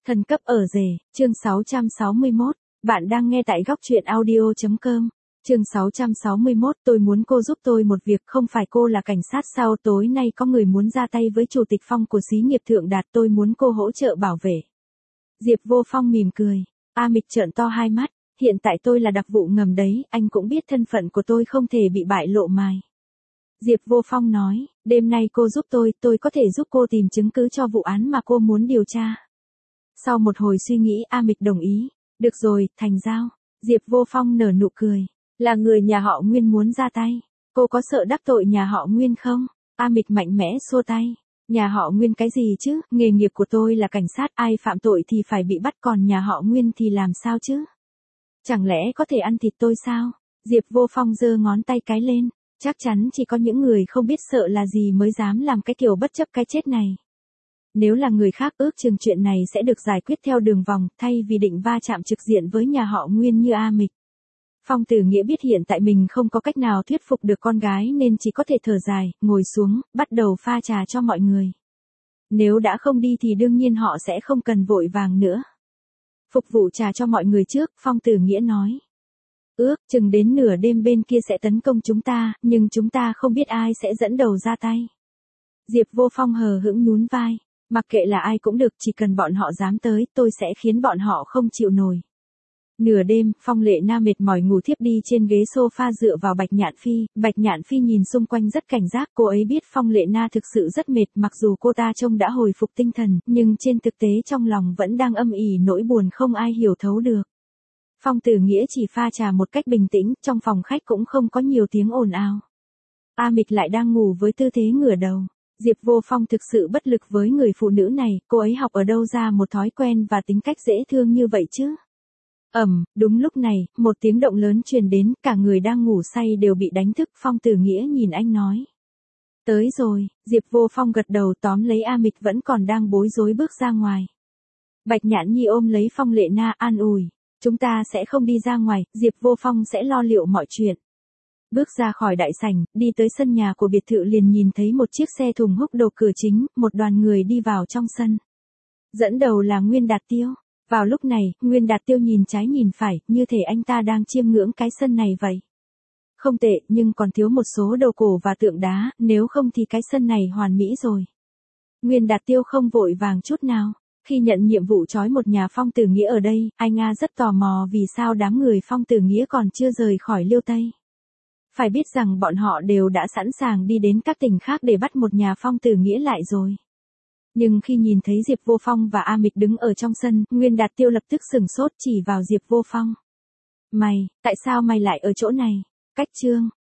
Thần cấp ở rể, chương 661, bạn đang nghe tại góc truyện audio.com. Chương 661, tôi muốn cô giúp tôi một việc, không phải cô là cảnh sát sao, tối nay có người muốn ra tay với chủ tịch Phong của xí nghiệp Thượng Đạt, tôi muốn cô hỗ trợ bảo vệ. Diệp Vô Phong mỉm cười, A Mịch trợn to hai mắt, hiện tại tôi là đặc vụ ngầm đấy, anh cũng biết thân phận của tôi không thể bị bại lộ mài. Diệp Vô Phong nói, đêm nay cô giúp tôi có thể giúp cô tìm chứng cứ cho vụ án mà cô muốn điều tra. Sau một hồi suy nghĩ A Mịch đồng ý, được rồi, thành giao. Diệp Vô Phong nở nụ cười, là người nhà họ Nguyên muốn ra tay, cô có sợ đắc tội nhà họ Nguyên không? A Mịch mạnh mẽ xua tay, nhà họ Nguyên cái gì chứ, nghề nghiệp của tôi là cảnh sát, ai phạm tội thì phải bị bắt, còn nhà họ Nguyên thì làm sao chứ? Chẳng lẽ có thể ăn thịt tôi sao? Diệp Vô Phong giơ ngón tay cái lên, chắc chắn chỉ có những người không biết sợ là gì mới dám làm cái kiểu bất chấp cái chết này. Nếu là người khác ước chừng chuyện này sẽ được giải quyết theo đường vòng, thay vì định va chạm trực diện với nhà họ Nguyên như A Mịch. Phong Tử Nghĩa biết hiện tại mình không có cách nào thuyết phục được con gái nên chỉ có thể thở dài, ngồi xuống, bắt đầu pha trà cho mọi người. Nếu đã không đi thì đương nhiên họ sẽ không cần vội vàng nữa. Phục vụ trà cho mọi người trước, Phong Tử Nghĩa nói. Ước chừng đến nửa đêm bên kia sẽ tấn công chúng ta, nhưng chúng ta không biết ai sẽ dẫn đầu ra tay. Diệp Vô Phong hờ hững nhún vai. Mặc kệ là ai cũng được, chỉ cần bọn họ dám tới, tôi sẽ khiến bọn họ không chịu nổi. Nửa đêm, Phong Lệ Na mệt mỏi ngủ thiếp đi trên ghế sofa dựa vào Bạch Nhạn Phi. Bạch Nhạn Phi nhìn xung quanh rất cảnh giác, cô ấy biết Phong Lệ Na thực sự rất mệt, mặc dù cô ta trông đã hồi phục tinh thần, nhưng trên thực tế trong lòng vẫn đang âm ỉ nỗi buồn không ai hiểu thấu được. Phong Tử Nghĩa chỉ pha trà một cách bình tĩnh, trong phòng khách cũng không có nhiều tiếng ồn ào. A Mịch lại đang ngủ với tư thế ngửa đầu. Diệp Vô Phong thực sự bất lực với người phụ nữ này, cô ấy học ở đâu ra một thói quen và tính cách dễ thương như vậy chứ? Đúng lúc này, một tiếng động lớn truyền đến, cả người đang ngủ say đều bị đánh thức. Phong Tử Nghĩa nhìn anh nói. Tới rồi, Diệp Vô Phong gật đầu tóm lấy A Mịch vẫn còn đang bối rối bước ra ngoài. Bạch Nhạn Nhi ôm lấy Phong Lệ Na an ủi, chúng ta sẽ không đi ra ngoài, Diệp Vô Phong sẽ lo liệu mọi chuyện. Bước ra khỏi đại sảnh, đi tới sân nhà của biệt thự liền nhìn thấy một chiếc xe thùng húc đổ cửa chính, một đoàn người đi vào trong sân. Dẫn đầu là Nguyên Đạt Tiêu. Vào lúc này, Nguyên Đạt Tiêu nhìn trái nhìn phải, như thể anh ta đang chiêm ngưỡng cái sân này vậy. Không tệ, nhưng còn thiếu một số đồ cổ và tượng đá, nếu không thì cái sân này hoàn mỹ rồi. Nguyên Đạt Tiêu không vội vàng chút nào. Khi nhận nhiệm vụ trói một nhà Phong Tử Nghĩa ở đây, anh rất tò mò vì sao đám người Phong Tử Nghĩa còn chưa rời khỏi Liêu Tây. Phải biết rằng bọn họ đều đã sẵn sàng đi đến các tỉnh khác để bắt một nhà Phong Tử Nghĩa lại rồi. Nhưng khi nhìn thấy Diệp Vô Phong và A Mịch đứng ở trong sân, Nguyên Đạt Tiêu lập tức sửng sốt chỉ vào Diệp Vô Phong. Mày, tại sao mày lại ở chỗ này? Cách Trương,